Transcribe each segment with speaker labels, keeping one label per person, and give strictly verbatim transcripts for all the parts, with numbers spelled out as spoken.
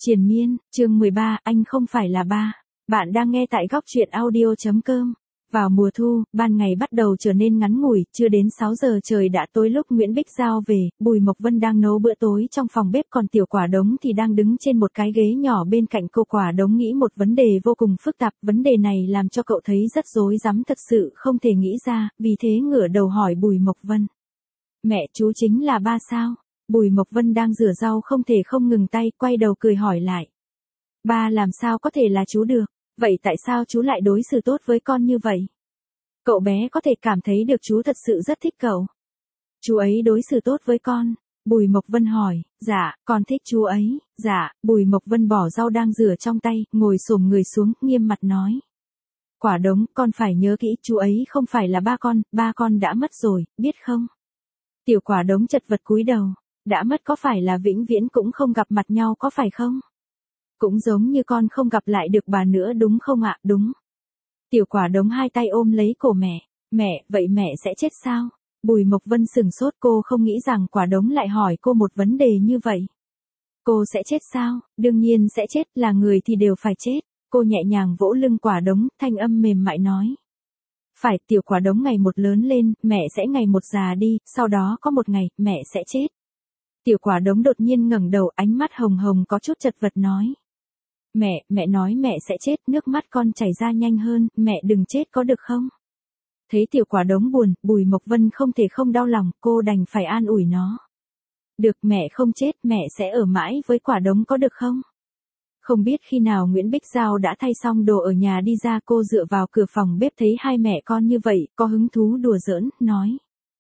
Speaker 1: Triền miên, chương mười ba, anh không phải là ba. Bạn đang nghe tại góc truyện audio.com. Vào mùa thu, ban ngày bắt đầu trở nên ngắn ngủi, chưa đến sáu giờ trời đã tối lúc Nguyễn Bích Giao về, Bùi Mộc Vân đang nấu bữa tối trong phòng bếp, còn Tiểu Quả Đống thì đang đứng trên một cái ghế nhỏ bên cạnh cô. Quả Đống nghĩ một vấn đề vô cùng phức tạp, vấn đề này làm cho cậu thấy rất rối rắm, thật sự không thể nghĩ ra, vì thế ngửa đầu hỏi Bùi Mộc Vân. Mẹ, chú chính là ba sao? Bùi Mộc Vân đang rửa rau không thể không ngừng tay, quay đầu cười hỏi lại. Ba làm sao có thể là chú được, vậy tại sao chú lại đối xử tốt với con như vậy? Cậu bé có thể cảm thấy được chú thật sự rất thích cậu. Chú ấy đối xử tốt với con. Bùi Mộc Vân hỏi, dạ, con thích chú ấy, dạ. Bùi Mộc Vân bỏ rau đang rửa trong tay, ngồi xổm người xuống, nghiêm mặt nói. Quả Đống, con phải nhớ kỹ, chú ấy không phải là ba con, ba con đã mất rồi, biết không? Tiểu Quả Đống chật vật cúi đầu. Đã mất có phải là vĩnh viễn cũng không gặp mặt nhau có phải không? Cũng giống như con không gặp lại được bà nữa đúng không ạ? Đúng. Tiểu Quả Đống hai tay ôm lấy cổ mẹ. Mẹ, vậy mẹ sẽ chết sao? Bùi Mộc Vân sừng sốt, cô không nghĩ rằng Quả Đống lại hỏi cô một vấn đề như vậy. Cô sẽ chết sao? Đương nhiên sẽ chết, là người thì đều phải chết. Cô nhẹ nhàng vỗ lưng Quả Đống, thanh âm mềm mại nói. Phải, Tiểu Quả Đống ngày một lớn lên, mẹ sẽ ngày một già đi, sau đó có một ngày, mẹ sẽ chết. Tiểu Quả Đống đột nhiên ngẩng đầu, ánh mắt hồng hồng có chút chật vật nói. Mẹ, mẹ nói mẹ sẽ chết, nước mắt con chảy ra nhanh hơn, mẹ đừng chết có được không? Thấy Tiểu Quả Đống buồn, Bùi Mộc Vân không thể không đau lòng, cô đành phải an ủi nó. Được, mẹ không chết, mẹ sẽ ở mãi với Quả Đống có được không? Không biết khi nào Nguyễn Bích Giao đã thay xong đồ ở nhà đi ra, cô dựa vào cửa phòng bếp thấy hai mẹ con như vậy, có hứng thú đùa giỡn, nói.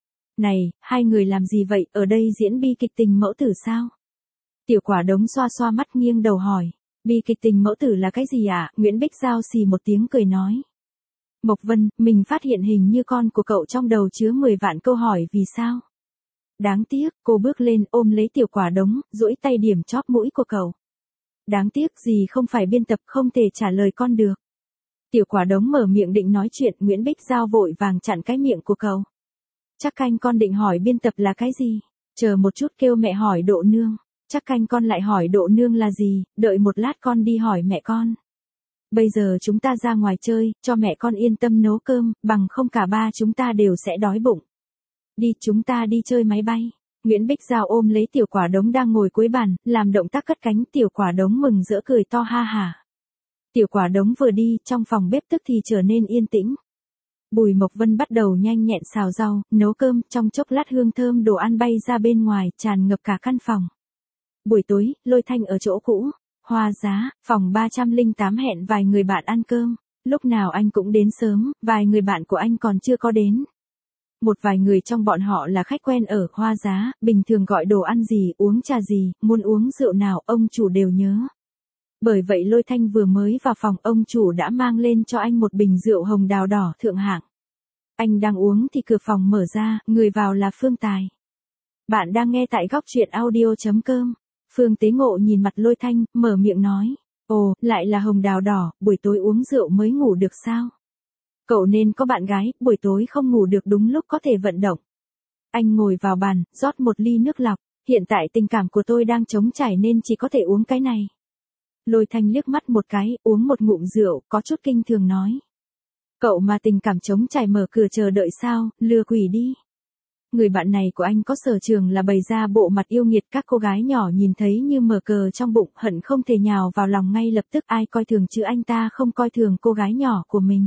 Speaker 1: Này, hai người làm gì vậy, ở đây diễn bi kịch tình mẫu tử sao? Tiểu Quả Đống xoa xoa mắt nghiêng đầu hỏi. Bi kịch tình mẫu tử là cái gì ạ? À? Nguyễn Bích Giao xì một tiếng cười nói. Mộc Vân, mình phát hiện hình như con của cậu trong đầu chứa mười vạn câu hỏi vì sao? Đáng tiếc, cô bước lên ôm lấy Tiểu Quả Đống, duỗi tay điểm chóp mũi của cậu. Đáng tiếc gì không phải biên tập không thể trả lời con được. Tiểu Quả Đống mở miệng định nói chuyện, Nguyễn Bích Giao vội vàng chặn cái miệng của cậu. Chắc canh con định hỏi biên tập là cái gì? Chờ một chút, kêu mẹ hỏi Độ Nương. Chắc canh con lại hỏi Độ Nương là gì, đợi một lát con đi hỏi mẹ con. Bây giờ chúng ta ra ngoài chơi, cho mẹ con yên tâm nấu cơm, bằng không cả ba chúng ta đều sẽ đói bụng. Đi, chúng ta đi chơi máy bay. Nguyễn Bích Giao ôm lấy Tiểu Quả Đống đang ngồi cuối bàn, làm động tác cất cánh. Tiểu Quả Đống mừng rỡ cười to ha hả. Tiểu Quả Đống vừa đi, trong phòng bếp tức thì trở nên yên tĩnh. Bùi Mộc Vân bắt đầu nhanh nhẹn xào rau, nấu cơm, trong chốc lát hương thơm đồ ăn bay ra bên ngoài, tràn ngập cả căn phòng. Buổi tối, Lôi Thanh ở chỗ cũ, Hoa Giá, phòng ba trăm lẻ tám hẹn vài người bạn ăn cơm, lúc nào anh cũng đến sớm, vài người bạn của anh còn chưa có đến. Một vài người trong bọn họ là khách quen ở Hoa Giá, bình thường gọi đồ ăn gì, uống trà gì, muốn uống rượu nào, ông chủ đều nhớ. Bởi vậy Lôi Thanh vừa mới vào phòng, ông chủ đã mang lên cho anh một bình rượu hồng đào đỏ thượng hạng. Anh đang uống thì cửa phòng mở ra, người vào là Phương Tài. Bạn đang nghe tại góc truyện audio.com. Phương Tế Ngộ nhìn mặt Lôi Thanh, mở miệng nói. Ồ, lại là hồng đào đỏ, buổi tối uống rượu mới ngủ được sao? Cậu nên có bạn gái, buổi tối không ngủ được đúng lúc có thể vận động. Anh ngồi vào bàn, rót một ly nước lọc. Hiện tại tình cảm của tôi đang trống trải nên chỉ có thể uống cái này. Lôi Thanh liếc mắt một cái, uống một ngụm rượu, có chút kinh thường nói. Cậu mà tình cảm trống trải mở cửa chờ đợi sao, lừa quỷ đi. Người bạn này của anh có sở trường là bày ra bộ mặt yêu nghiệt, các cô gái nhỏ nhìn thấy như mở cờ trong bụng, hận không thể nhào vào lòng ngay lập tức. Ai coi thường chứ anh ta không coi thường cô gái nhỏ của mình.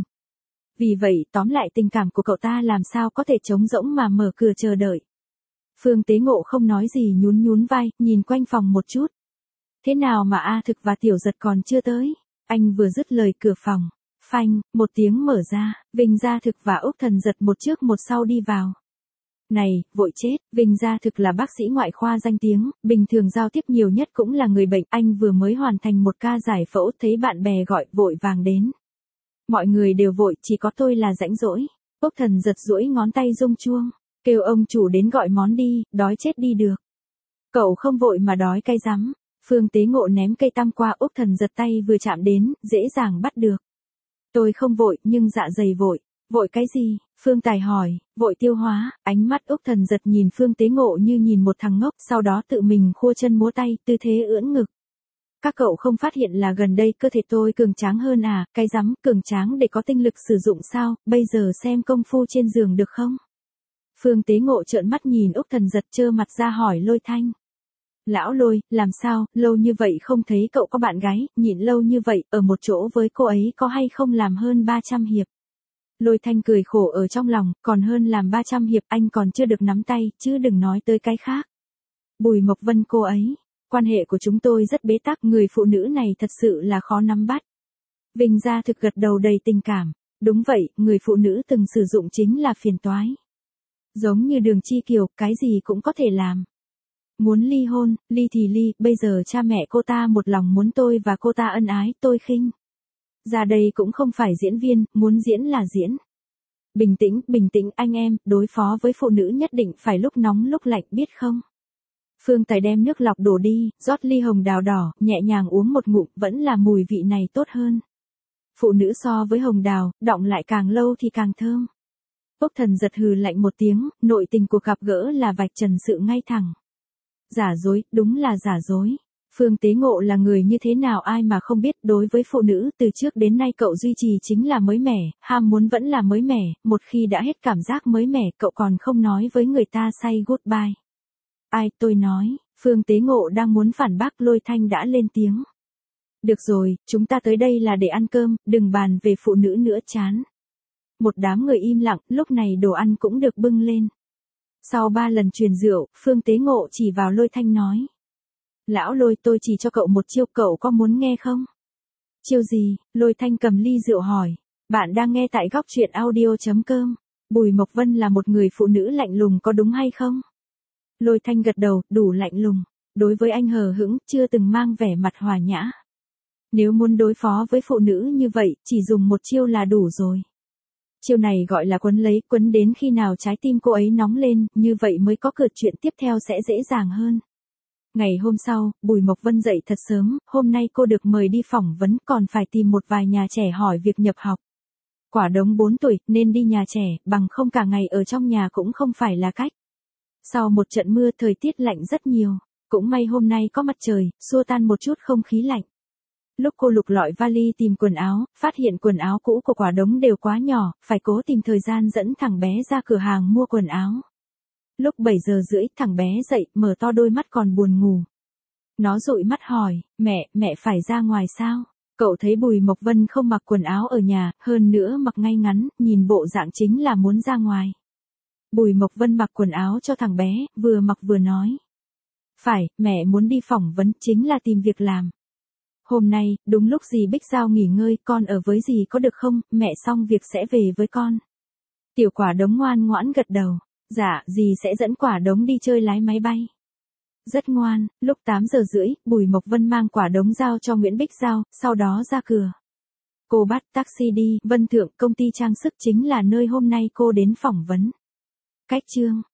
Speaker 1: Vì vậy, tóm lại tình cảm của cậu ta làm sao có thể trống rỗng mà mở cửa chờ đợi. Phương Tế Ngộ không nói gì, nhún nhún vai, nhìn quanh phòng một chút. Thế nào mà A Thực và Tiểu Giật còn chưa tới? Anh vừa dứt lời, cửa phòng, phanh, một tiếng mở ra, Vinh Gia Thực và Úc Thần Giật một trước một sau đi vào. Này, vội chết, Vinh Gia Thực là bác sĩ ngoại khoa danh tiếng, bình thường giao tiếp nhiều nhất cũng là người bệnh. Anh vừa mới hoàn thành một ca giải phẫu, thấy bạn bè gọi, vội vàng đến. Mọi người đều vội, chỉ có tôi là rãnh rỗi. Úc Thần Giật duỗi ngón tay rung chuông, kêu ông chủ đến gọi món đi, đói chết đi được. Cậu không vội mà đói cay rắm. Phương Tế Ngộ ném cây tăm qua, Úc Thần Giật tay vừa chạm đến, dễ dàng bắt được. Tôi không vội, nhưng dạ dày vội. Vội cái gì? Phương Tài hỏi. Vội tiêu hóa. Ánh mắt Úc Thần Giật nhìn Phương Tế Ngộ như nhìn một thằng ngốc, sau đó tự mình khua chân múa tay, tư thế ưỡn ngực. các cậu không phát hiện là gần đây cơ thể tôi cường tráng hơn à, cái rắm, cường tráng để có tinh lực sử dụng sao, bây giờ xem công phu trên giường được không? Phương Tế Ngộ trợn mắt nhìn Úc Thần Giật trơ mặt ra hỏi Lôi Thanh. Lão Lôi, làm sao, lâu như vậy không thấy cậu có bạn gái, nhịn lâu như vậy, ở một chỗ với cô ấy có hay không làm hơn ba trăm hiệp? Lôi Thanh cười khổ ở trong lòng, còn hơn làm ba trăm hiệp anh còn chưa được nắm tay, chứ đừng nói tới cái khác. Bùi Mộc Vân cô ấy, quan hệ của chúng tôi rất bế tắc, người phụ nữ này thật sự là khó nắm bắt. Vinh Gia Thực gật đầu đầy tình cảm, đúng vậy, người phụ nữ từng sử dụng chính là phiền toái. Giống như Đường Chi Kiều, cái gì cũng có thể làm. Muốn ly hôn, ly thì ly, bây giờ cha mẹ cô ta một lòng muốn tôi và cô ta ân ái, tôi khinh. Ra đây cũng không phải diễn viên, muốn diễn là diễn. Bình tĩnh, bình tĩnh anh em, đối phó với phụ nữ nhất định phải lúc nóng lúc lạnh biết không? Phương Tài đem nước lọc đổ đi, rót ly hồng đào đỏ, nhẹ nhàng uống một ngụm, vẫn là mùi vị này tốt hơn. Phụ nữ so với hồng đào, đọng lại càng lâu thì càng thơm. Úc Thần Giật hừ lạnh một tiếng, nội tình cuộc gặp gỡ là vạch trần sự ngay thẳng. Giả dối, đúng là giả dối. Phương Tế Ngộ là người như thế nào ai mà không biết, đối với phụ nữ từ trước đến nay cậu duy trì chính là mới mẻ, ham muốn vẫn là mới mẻ, một khi đã hết cảm giác mới mẻ cậu còn không nói với người ta say goodbye. Ai, tôi nói, Phương Tế Ngộ đang muốn phản bác, Lôi Thanh đã lên tiếng. Được rồi, chúng ta tới đây là để ăn cơm, đừng bàn về phụ nữ nữa chán. Một đám người im lặng, lúc này đồ ăn cũng được bưng lên. Sau ba lần truyền rượu, Phương Tế Ngộ chỉ vào Lôi Thanh nói. Lão Lôi, tôi chỉ cho cậu một chiêu, cậu có muốn nghe không? Chiêu gì? Lôi Thanh cầm ly rượu hỏi. Bạn đang nghe tại góc truyện audio chấm com. Bùi Mộc Vân là một người phụ nữ lạnh lùng có đúng hay không? Lôi Thanh gật đầu, đủ lạnh lùng. Đối với anh hờ hững, chưa từng mang vẻ mặt hòa nhã. Nếu muốn đối phó với phụ nữ như vậy, chỉ dùng một chiêu là đủ rồi. Chiêu này gọi là quấn lấy, quấn đến khi nào trái tim cô ấy nóng lên, như vậy mới có cợt chuyện tiếp theo sẽ dễ dàng hơn. Ngày hôm sau, Bùi Mộc Vân dậy thật sớm, hôm nay cô được mời đi phỏng vấn, còn phải tìm một vài nhà trẻ hỏi việc nhập học. Quả Đống bốn tuổi, nên đi nhà trẻ, bằng không cả ngày ở trong nhà cũng không phải là cách. Sau một trận mưa, thời tiết lạnh rất nhiều, cũng may hôm nay có mặt trời, xua tan một chút không khí lạnh. Lúc cô lục lọi vali tìm quần áo, phát hiện quần áo cũ của Quả Đống đều quá nhỏ, phải cố tìm thời gian dẫn thằng bé ra cửa hàng mua quần áo. Lúc bảy giờ rưỡi, thằng bé dậy, mở to đôi mắt còn buồn ngủ. Nó dụi mắt hỏi, mẹ, mẹ phải ra ngoài sao? Cậu thấy Bùi Mộc Vân không mặc quần áo ở nhà, hơn nữa mặc ngay ngắn, nhìn bộ dạng chính là muốn ra ngoài. Bùi Mộc Vân mặc quần áo cho thằng bé, vừa mặc vừa nói. Phải, mẹ muốn đi phỏng vấn, chính là tìm việc làm. Hôm nay, đúng lúc dì Bích Giao nghỉ ngơi, con ở với dì có được không, mẹ xong việc sẽ về với con. Tiểu Quả Đống ngoan ngoãn gật đầu. Dạ, dì sẽ dẫn Quả Đống đi chơi lái máy bay. Rất ngoan, lúc tám giờ rưỡi, Bùi Mộc Vân mang Quả Đống giao cho Nguyễn Bích Giao, sau đó ra cửa. Cô bắt taxi đi, Vân Thượng, công ty trang sức chính là nơi hôm nay cô đến phỏng vấn. Cách chương.